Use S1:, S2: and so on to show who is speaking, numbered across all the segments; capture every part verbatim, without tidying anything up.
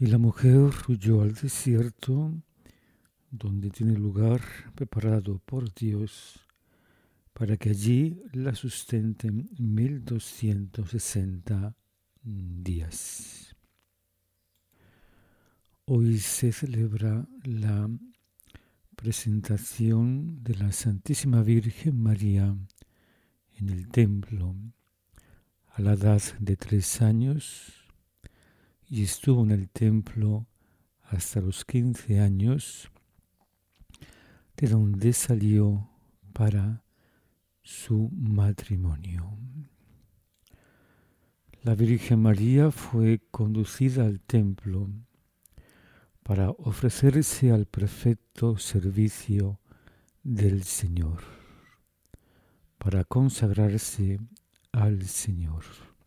S1: Y la mujer huyó al desierto, donde tiene lugar preparado por Dios, para que allí la sustenten mil doscientos sesenta días. Hoy se celebra la presentación de la Santísima Virgen María en el templo a la edad de tres años, y estuvo en el templo hasta los quince años, de donde salió para su matrimonio. La Virgen María fue conducida al templo para ofrecerse al perfecto servicio del Señor, para consagrarse al Señor.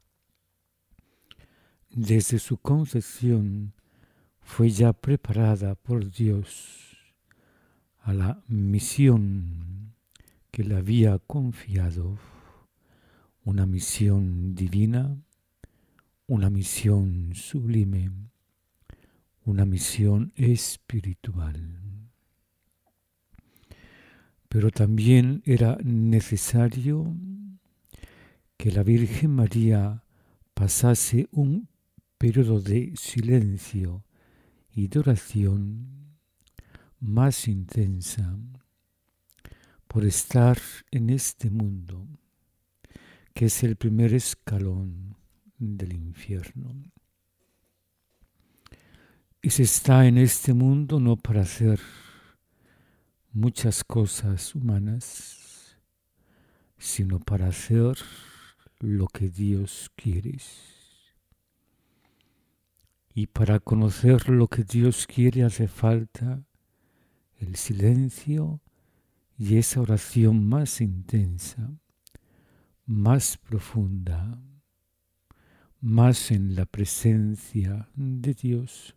S1: Desde su concepción fue ya preparada por Dios a la misión que le había confiado, una misión divina, una misión sublime, una misión espiritual. Pero también era necesario que la Virgen María pasase un periodo de silencio y de oración más intensa por estar en este mundo, que es el primer escalón del infierno. Y se está en este mundo no para hacer muchas cosas humanas, sino para hacer lo que Dios quiere. Y para conocer lo que Dios quiere hace falta el silencio y esa oración más intensa, más profunda, más en la presencia de Dios,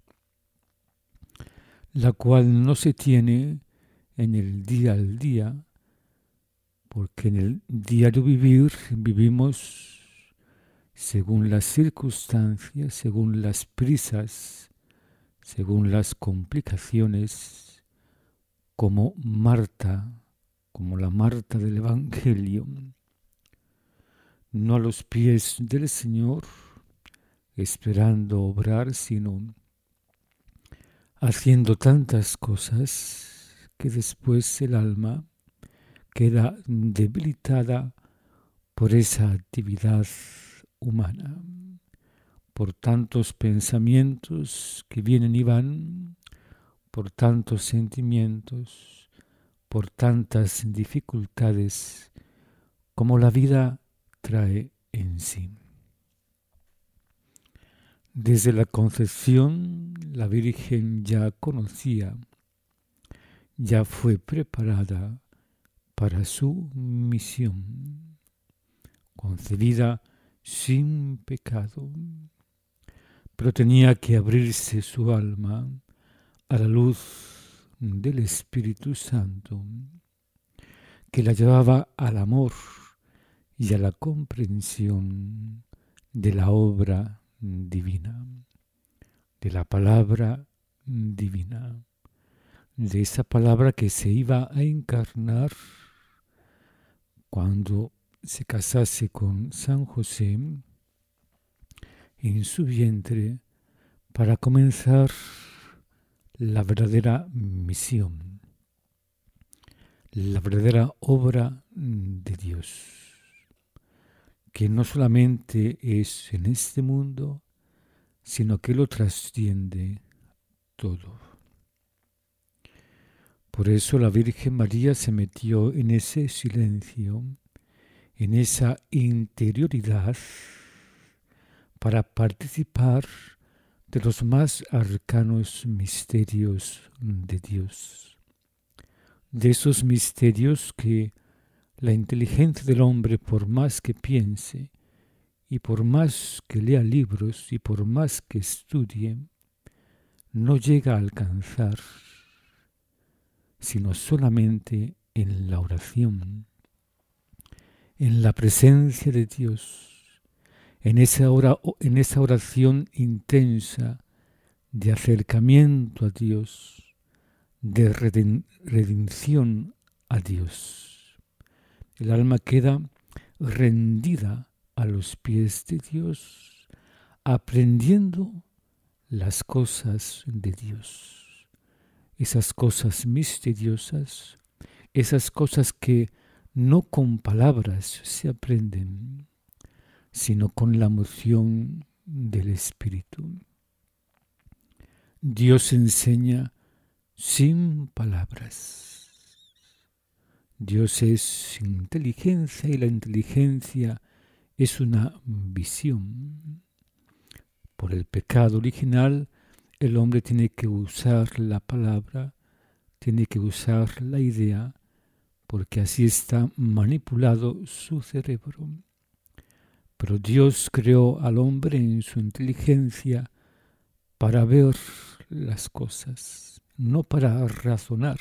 S1: la cual no se tiene en el día al día, porque en el diario vivir vivimos según las circunstancias, según las prisas, según las complicaciones, como Marta, como la Marta del Evangelio, no a los pies del Señor, esperando obrar, sino haciendo tantas cosas que después el alma queda debilitada por esa actividad humana, por tantos pensamientos que vienen y van, por tantos sentimientos, por tantas dificultades como la vida trae en sí. Desde la concepción, la Virgen ya conocía, ya fue preparada para su misión, concebida sin pecado, pero tenía que abrirse su alma a la luz del Espíritu Santo, que la llevaba al amor y a la comprensión de la obra divina, de la palabra divina, de esa palabra que se iba a encarnar cuando se casase con San José en su vientre para comenzar la verdadera misión, la verdadera obra de Dios, que no solamente es en este mundo, sino que lo trasciende todo. Por eso la Virgen María se metió en ese silencio, en esa interioridad, para participar de los más arcanos misterios de Dios, de esos misterios que la inteligencia del hombre, por más que piense, y por más que lea libros, y por más que estudie, no llega a alcanzar, sino solamente en la oración, en la presencia de Dios, en esa, hora, en esa oración intensa de acercamiento a Dios, de reden- redención a Dios. El alma queda rendida a los pies de Dios, aprendiendo las cosas de Dios, esas cosas misteriosas, esas cosas que no con palabras se aprenden, sino con la moción del Espíritu. Dios enseña sin palabras. Dios es inteligencia y la inteligencia es una visión. Por el pecado original, el hombre tiene que usar la palabra, tiene que usar la idea, porque así está manipulado su cerebro. Pero Dios creó al hombre en su inteligencia para ver las cosas, no para razonar,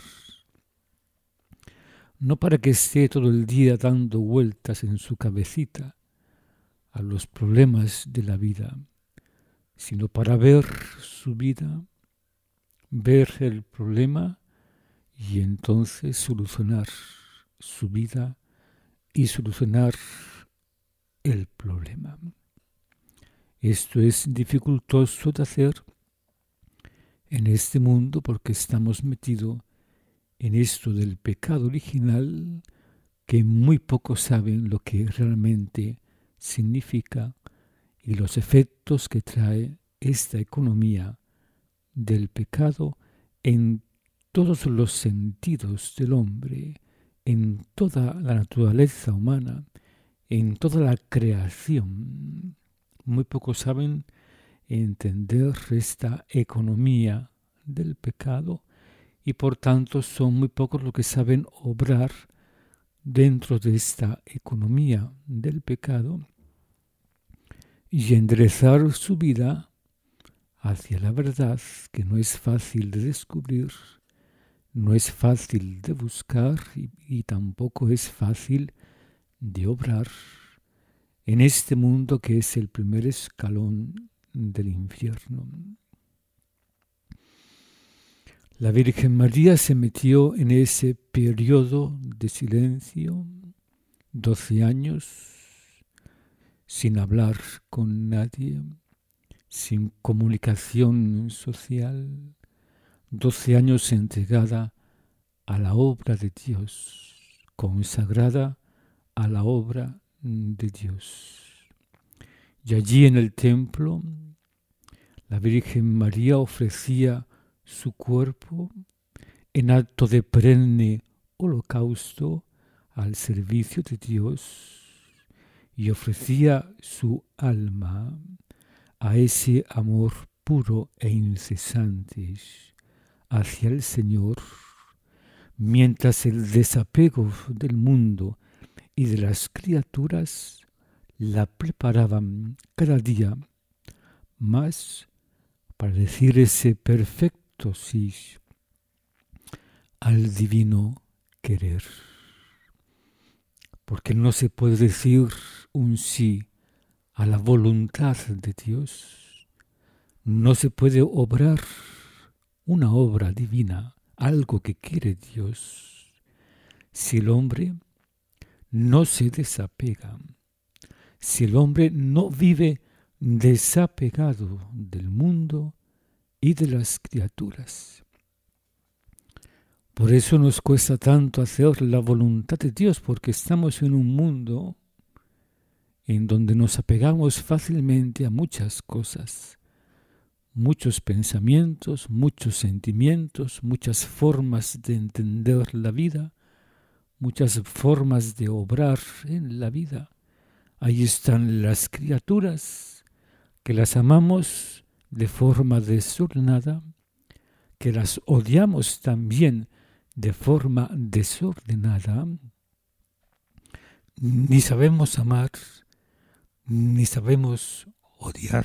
S1: no para que esté todo el día dando vueltas en su cabecita a los problemas de la vida, sino para ver su vida, ver el problema y entonces solucionar su vida y solucionar el problema. Esto es dificultoso de hacer en este mundo porque estamos metidos en esto del pecado original que muy pocos saben lo que realmente significa y los efectos que trae esta economía del pecado en todos los sentidos del hombre, en toda la naturaleza humana, en toda la creación. Muy pocos saben entender esta economía del pecado y por tanto son muy pocos los que saben obrar dentro de esta economía del pecado y enderezar su vida hacia la verdad, que no es fácil de descubrir, no es fácil de buscar y, y tampoco es fácil de obrar en este mundo que es el primer escalón del infierno. La Virgen María se metió en ese periodo de silencio, doce años, sin hablar con nadie, sin comunicación social, doce años entregada a la obra de Dios, consagrada a la obra de Dios. Y allí en el templo, la Virgen María ofrecía su cuerpo en acto de perenne holocausto al servicio de Dios y ofrecía su alma a ese amor puro e incesante hacia el Señor, mientras el desapego del mundo y de las criaturas la preparaban cada día más para decir ese perfecto sí al divino querer. Porque no se puede decir un sí a la voluntad de Dios. No se puede obrar una obra divina, algo que quiere Dios, si el hombre no se desapega, si el hombre no vive desapegado del mundo y de las criaturas. Por eso nos cuesta tanto hacer la voluntad de Dios, porque estamos en un mundo en donde nos apegamos fácilmente a muchas cosas, muchos pensamientos, muchos sentimientos, muchas formas de entender la vida, muchas formas de obrar en la vida. Ahí están las criaturas que las amamos de forma desordenada, que las odiamos también de forma desordenada, ni sabemos amar, ni sabemos odiar.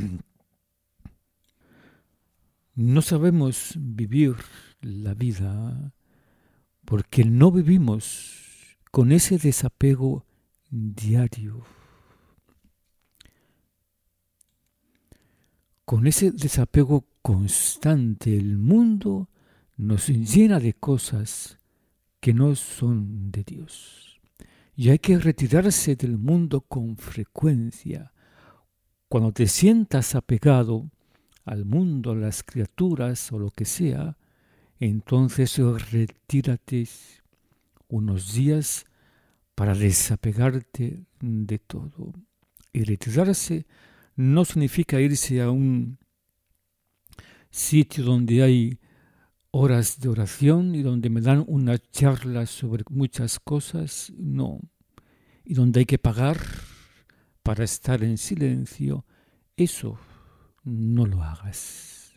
S1: No sabemos vivir la vida porque no vivimos con ese desapego diario. con ese desapego constante, el mundo nos llena de cosas que no son de Dios. Y hay que retirarse del mundo con frecuencia. Cuando te sientas apegado al mundo, a las criaturas o lo que sea, entonces retírate unos días para desapegarte de todo. Y retirarse no significa irse a un sitio donde hay horas de oración y donde me dan una charla sobre muchas cosas, no. Y donde hay que pagar para estar en silencio, eso no lo hagas.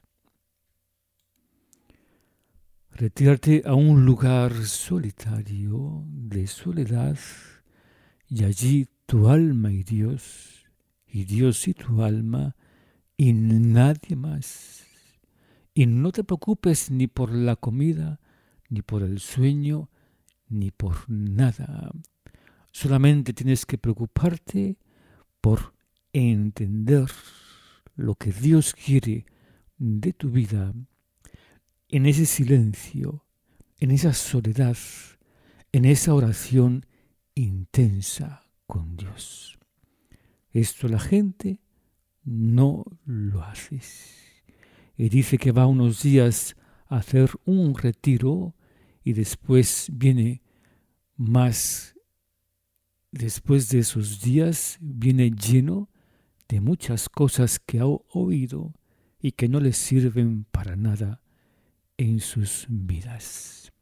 S1: Retírate a un lugar solitario, de soledad, y allí tu alma y Dios, y Dios y tu alma, y nadie más. Y no te preocupes ni por la comida, ni por el sueño, ni por nada. Solamente tienes que preocuparte por entender lo que Dios quiere de tu vida en ese silencio, en esa soledad, en esa oración intensa con Dios. Esto la gente no lo hace. Y dice que va unos días a hacer un retiro y después viene más, después de esos días viene lleno de muchas cosas que ha oído y que no le sirven para nada en sus vidas.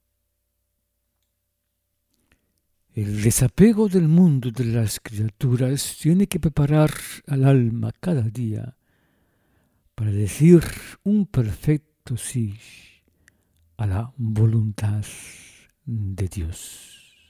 S1: El desapego del mundo de las criaturas tiene que preparar al alma cada día para decir un perfecto sí a la voluntad de Dios.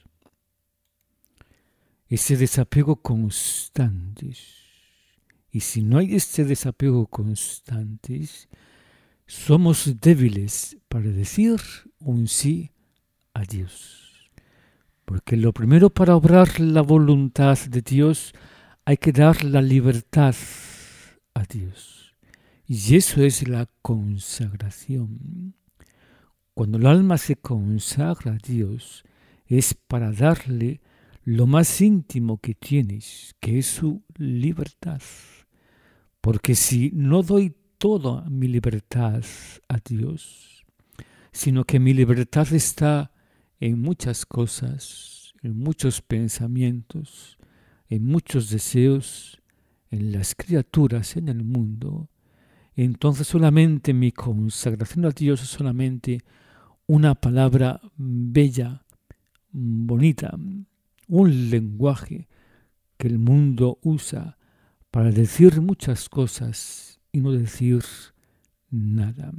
S1: Ese desapego constante. Y si no hay este desapego constante, somos débiles para decir un sí a Dios. Porque lo primero para obrar la voluntad de Dios hay que dar la libertad a Dios. Y eso es la consagración. Cuando el alma se consagra a Dios, es para darle lo más íntimo que tienes, que es su libertad. Porque si no doy toda mi libertad a Dios, sino que mi libertad está en muchas cosas, en muchos pensamientos, en muchos deseos, en las criaturas, en el mundo, entonces solamente mi consagración a Dios es solamente una palabra bella, bonita, un lenguaje que el mundo usa para decir muchas cosas y no decir nada.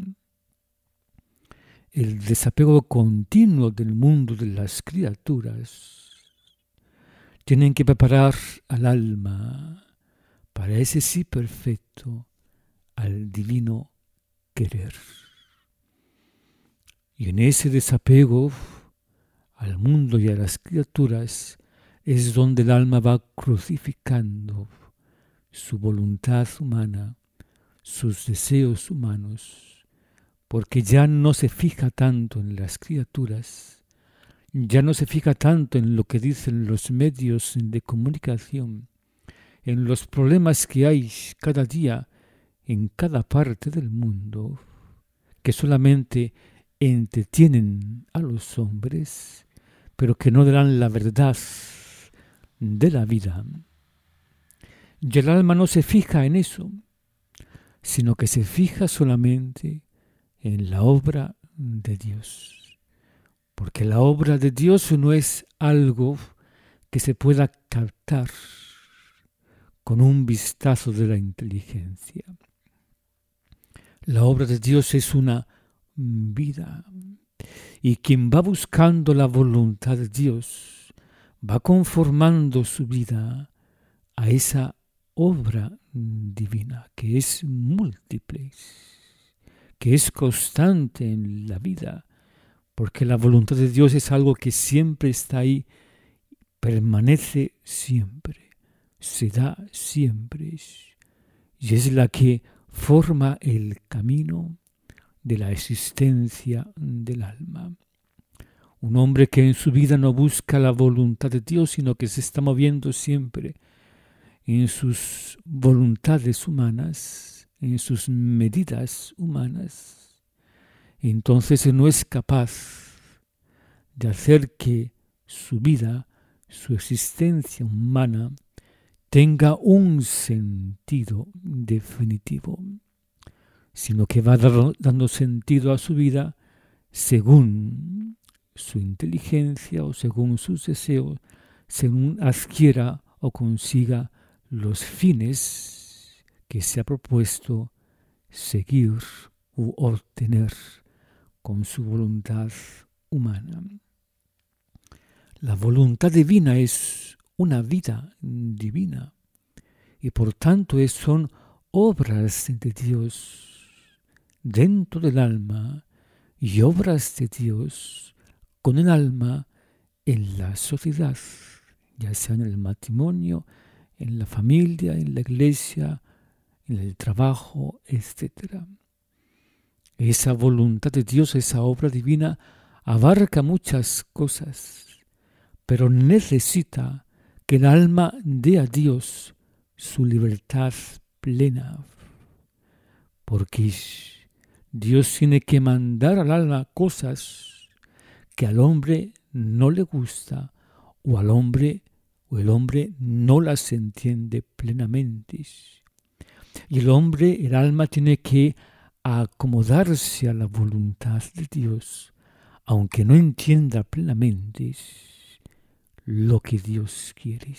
S1: El desapego continuo del mundo de las criaturas tienen que preparar al alma para ese sí perfecto, al divino querer. Y en ese desapego al mundo y a las criaturas es donde el alma va crucificando su voluntad humana, sus deseos humanos, porque ya no se fija tanto en las criaturas, ya no se fija tanto en lo que dicen los medios de comunicación, en los problemas que hay cada día en cada parte del mundo, que solamente entretienen a los hombres, pero que no dan la verdad de la vida. Y el alma no se fija en eso, sino que se fija solamente en la obra de Dios. Porque la obra de Dios no es algo que se pueda captar con un vistazo de la inteligencia. La obra de Dios es una vida. Y quien va buscando la voluntad de Dios va conformando su vida a esa obra divina que es múltiple, que es constante en la vida, porque la voluntad de Dios es algo que siempre está ahí, permanece siempre, se da siempre, y es la que forma el camino de la existencia del alma. Un hombre que en su vida no busca la voluntad de Dios, sino que se está moviendo siempre en sus voluntades humanas, en sus medidas humanas, entonces no es capaz de hacer que su vida, su existencia humana, tenga un sentido definitivo, sino que va dando sentido a su vida según su inteligencia o según sus deseos, según adquiera o consiga los fines que se ha propuesto seguir u obtener con su voluntad humana. La voluntad divina es una vida divina y por tanto es, son obras de Dios dentro del alma y obras de Dios con el alma en la sociedad, ya sea en el matrimonio, en la familia, en la iglesia, en el trabajo, etcétera. Esa voluntad de Dios, esa obra divina, abarca muchas cosas, pero necesita que el alma dé a Dios su libertad plena, porque Dios tiene que mandar al alma cosas que al hombre no le gusta o al hombre o el hombre no las entiende plenamente. Y el hombre, el alma, tiene que acomodarse a la voluntad de Dios, aunque no entienda plenamente lo que Dios quiere.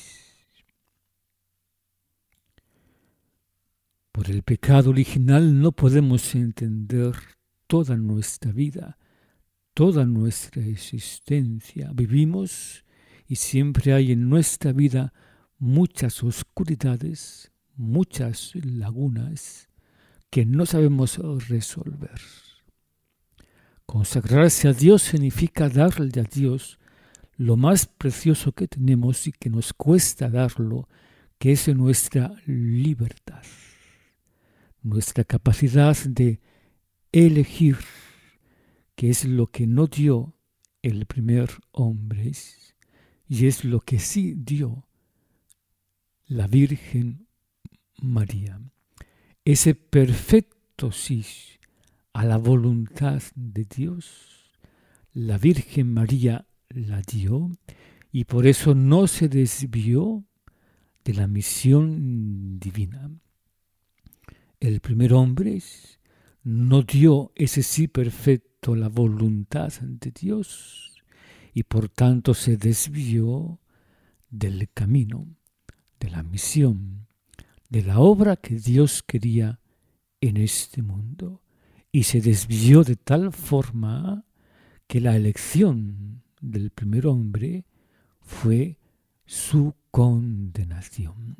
S1: Por el pecado original no podemos entender toda nuestra vida, toda nuestra existencia. Vivimos y siempre hay en nuestra vida muchas oscuridades, muchas lagunas que no sabemos resolver. Consagrarse a Dios significa darle a Dios lo más precioso que tenemos y que nos cuesta darlo, que es nuestra libertad, nuestra capacidad de elegir, que es lo que no dio el primer hombre y es lo que sí dio la Virgen María. Ese perfecto sí a la voluntad de Dios, la Virgen María la dio y por eso no se desvió de la misión divina. El primer hombre no dio ese sí perfecto, la voluntad de Dios, y por tanto se desvió del camino, de la misión, de la obra que Dios quería en este mundo, y se desvió de tal forma que la elección del primer hombre fue su condenación.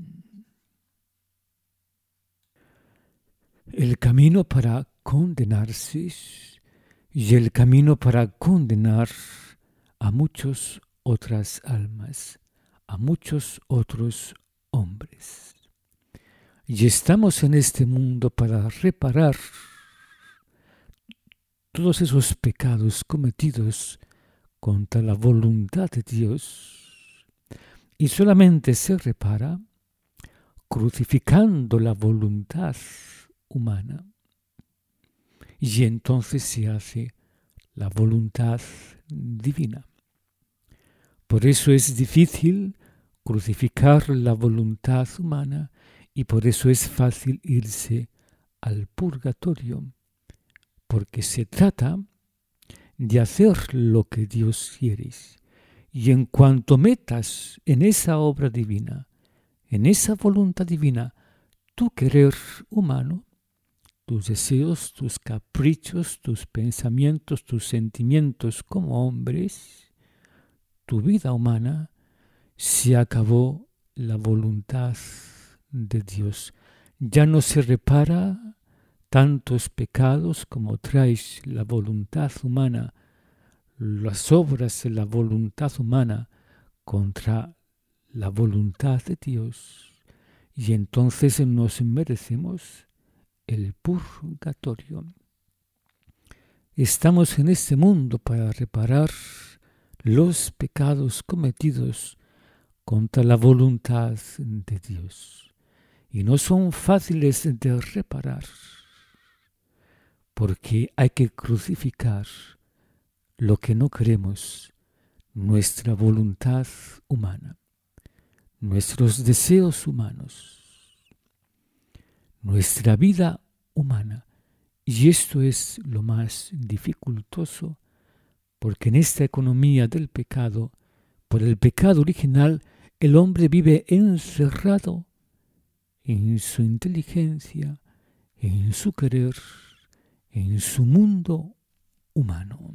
S1: El camino para condenarse y el camino para condenar a muchas otras almas, a muchos otros hombres. Y estamos en este mundo para reparar todos esos pecados cometidos contra la voluntad de Dios. Y solamente se repara crucificando la voluntad humana. Y entonces se hace la voluntad divina. Por eso es difícil crucificar la voluntad humana y por eso es fácil irse al purgatorio, porque se trata de hacer lo que Dios quiere. Y en cuanto metas en esa obra divina, en esa voluntad divina, tu querer humano, tus deseos, tus caprichos, tus pensamientos, tus sentimientos como hombres, tu vida humana, se acabó la voluntad de Dios. Ya no se repara tantos pecados como traes la voluntad humana, las obras de la voluntad humana contra la voluntad de Dios. Y entonces nos merecemos el purgatorio. Estamos en este mundo para reparar los pecados cometidos contra la voluntad de Dios. Y no son fáciles de reparar, porque hay que crucificar lo que no queremos, nuestra voluntad humana, nuestros deseos humanos, nuestra vida humana. Y esto es lo más dificultoso, porque en esta economía del pecado, por el pecado original, el hombre vive encerrado en su inteligencia, en su querer, en su mundo humano.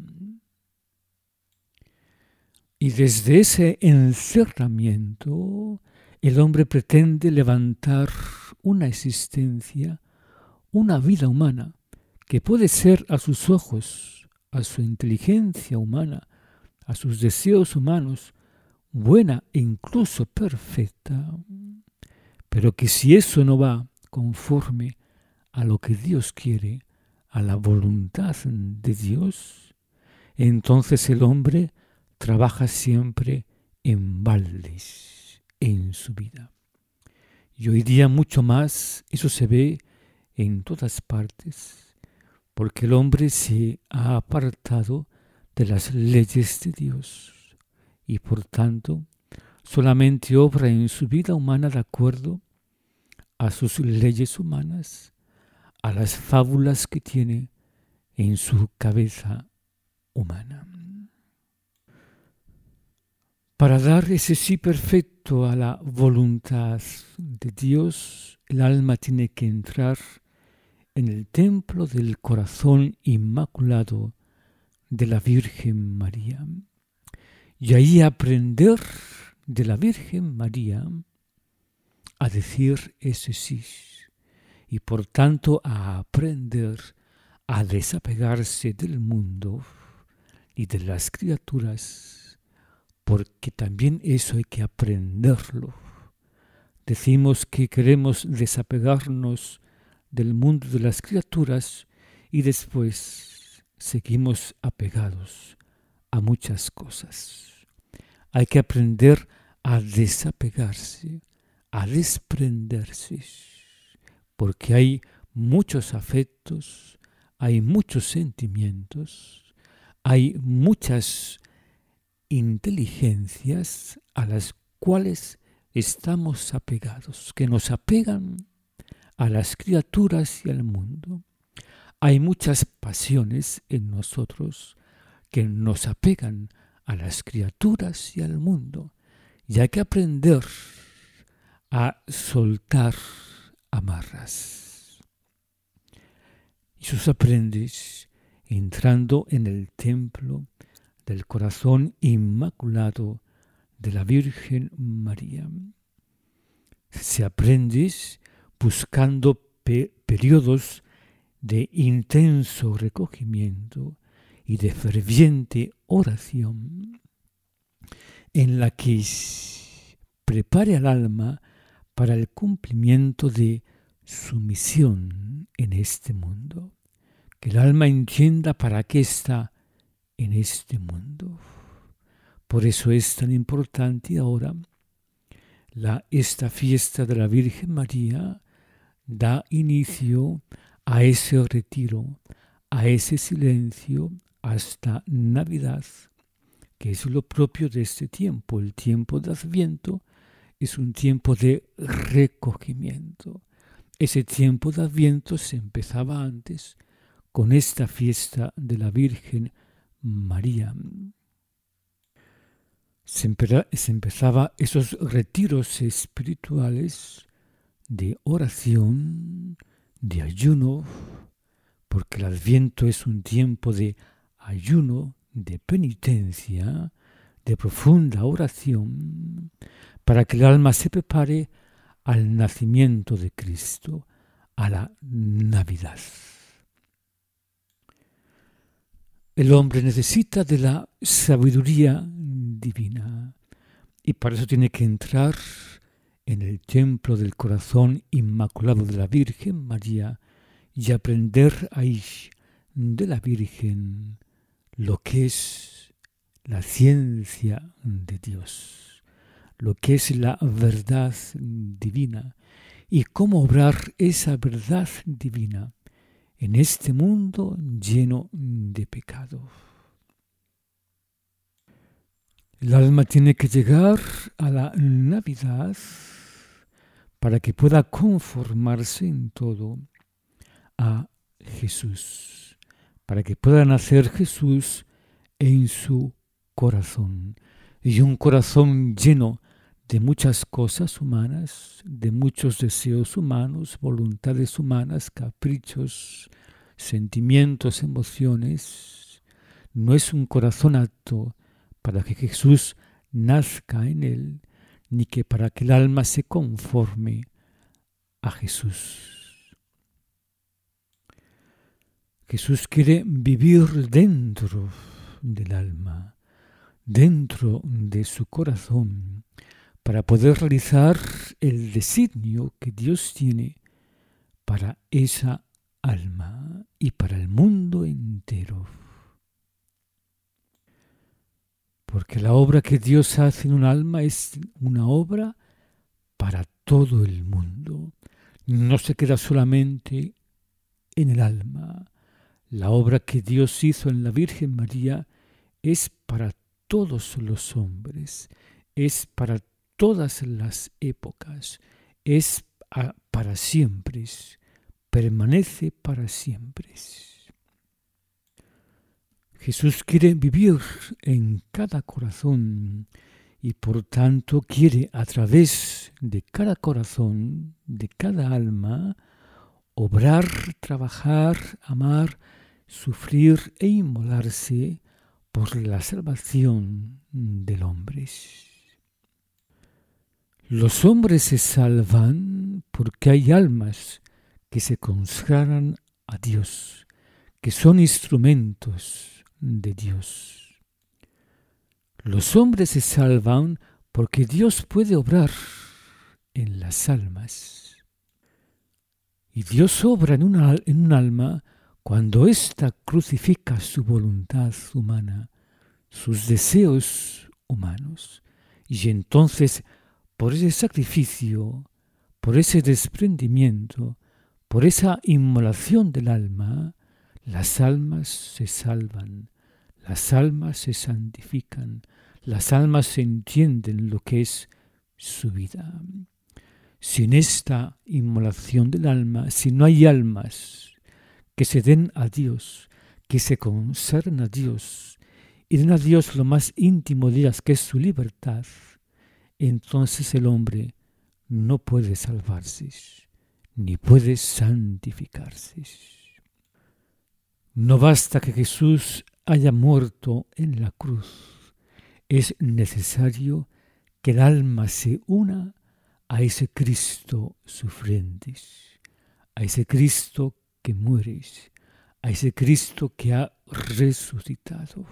S1: Y desde ese encerramiento, el hombre pretende levantar una existencia, una vida humana, que puede ser a sus ojos, a su inteligencia humana, a sus deseos humanos, buena e incluso perfecta, pero que si eso no va conforme a lo que Dios quiere, a la voluntad de Dios, entonces el hombre trabaja siempre en baldes en su vida. Y hoy día mucho más, eso se ve en todas partes, porque el hombre se ha apartado de las leyes de Dios y por tanto solamente obra en su vida humana de acuerdo a sus leyes humanas, a las fábulas que tiene en su cabeza humana. Para dar ese sí perfecto a la voluntad de Dios, el alma tiene que entrar en el templo del corazón inmaculado de la Virgen María y ahí aprender de la Virgen María a decir ese sí y por tanto a aprender a desapegarse del mundo y de las criaturas, porque también eso hay que aprenderlo. Decimos que queremos desapegarnos del mundo de las criaturas y después seguimos apegados a muchas cosas. Hay que aprender a desapegarse, a desprenderse, porque hay muchos afectos, hay muchos sentimientos, hay muchas inteligencias a las cuales estamos apegados, que nos apegan a las criaturas y al mundo. Hay muchas pasiones en nosotros que nos apegan a las criaturas y al mundo. Y hay que aprender a soltar amarras. Y eso se aprende entrando en el templo del corazón inmaculado de la Virgen María. Se aprende buscando pe- periodos de intenso recogimiento y de ferviente oración en la que prepare al alma para el cumplimiento de su misión en este mundo. Que el alma entienda para qué está en este mundo. Por eso es tan importante ahora la, esta fiesta de la Virgen María da inicio a ese retiro, a ese silencio hasta Navidad, que es lo propio de este tiempo. El tiempo de Adviento es un tiempo de recogimiento. Ese tiempo de Adviento se empezaba antes con esta fiesta de la Virgen María. Se, empera, se empezaba esos retiros espirituales de oración, de ayuno, porque el Adviento es un tiempo de ayuno, de penitencia, de profunda oración, para que el alma se prepare al nacimiento de Cristo, a la Navidad. El hombre necesita de la sabiduría divina y para eso tiene que entrar en el templo del corazón inmaculado de la Virgen María y aprender ahí de la Virgen lo que es la ciencia de Dios, lo que es la verdad divina y cómo obrar esa verdad divina en este mundo lleno de pecado. El alma tiene que llegar a la Navidad para que pueda conformarse en todo a Jesús, para que pueda nacer Jesús en su corazón. Y un corazón lleno de muchas cosas humanas, de muchos deseos humanos, voluntades humanas, caprichos, sentimientos, emociones. No es un corazón apto para que Jesús nazca en él, ni que para que el alma se conforme a Jesús. Jesús quiere vivir dentro del alma, dentro de su corazón, para poder realizar el designio que Dios tiene para esa alma y para el mundo entero. Porque la obra que Dios hace en un alma es una obra para todo el mundo. No se queda solamente en el alma. La obra que Dios hizo en la Virgen María es para todos los hombres, es para todas las épocas, es para siempre, permanece para siempre. Jesús quiere vivir en cada corazón y por tanto quiere a través de cada corazón, de cada alma, obrar, trabajar, amar, sufrir e inmolarse por la salvación del hombre. Los hombres se salvan porque hay almas que se consagran a Dios, que son instrumentos de Dios. Los hombres se salvan porque Dios puede obrar en las almas. Y Dios obra en, una, en un alma cuando ésta crucifica su voluntad humana, sus deseos humanos. Y entonces, por ese sacrificio, por ese desprendimiento, por esa inmolación del alma, las almas se salvan, las almas se santifican, las almas se entienden lo que es su vida. Sin esta inmolación del alma, si no hay almas que se den a Dios, que se consagren a Dios y den a Dios lo más íntimo de ellas, que es su libertad, entonces el hombre no puede salvarse, ni puede santificarse. No basta que Jesús haya muerto en la cruz, es necesario que el alma se una a ese Cristo sufriente, a ese Cristo que muere, a ese Cristo que ha resucitado.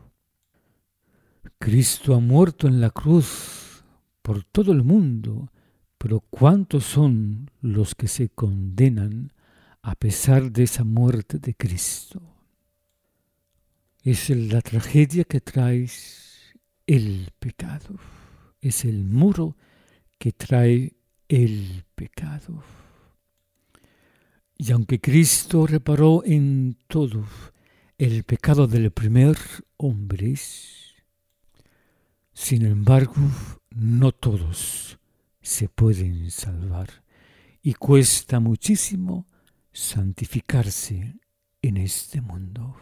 S1: Cristo ha muerto en la cruz por todo el mundo, pero ¿cuántos son los que se condenan a pesar de esa muerte de Cristo? Es la tragedia que trae el pecado, es el muro que trae el pecado. Y aunque Cristo reparó en todo el pecado del primer hombre, sin embargo, no todos se pueden salvar y cuesta muchísimo santificarse en este mundo.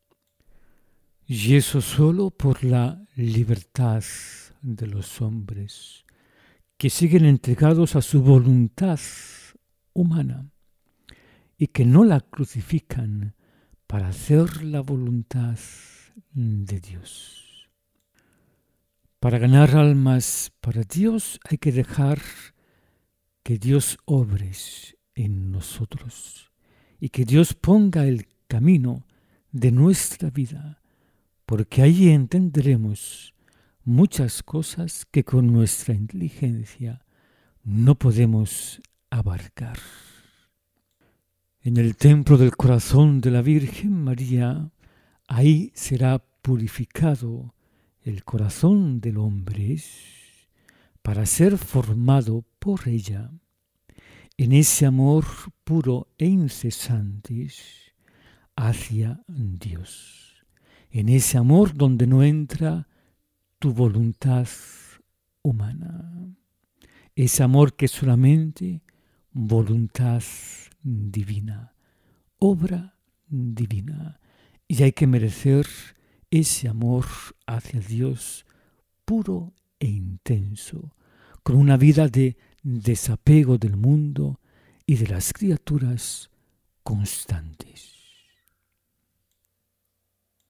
S1: Y eso solo por la libertad de los hombres, que siguen entregados a su voluntad humana y que no la crucifican para hacer la voluntad de Dios. Para ganar almas para Dios hay que dejar que Dios obre en nosotros y que Dios ponga el camino de nuestra vida, porque ahí entenderemos muchas cosas que con nuestra inteligencia no podemos abarcar. en el templo del corazón de la Virgen María, ahí será purificado el corazón del hombre para ser formado por ella en ese amor puro e incesante hacia Dios, en ese amor donde no entra tu voluntad humana, ese amor que es solamente voluntad divina, obra divina, y hay que merecer ese amor hacia Dios puro e intenso, con una vida de desapego del mundo y de las criaturas constantes.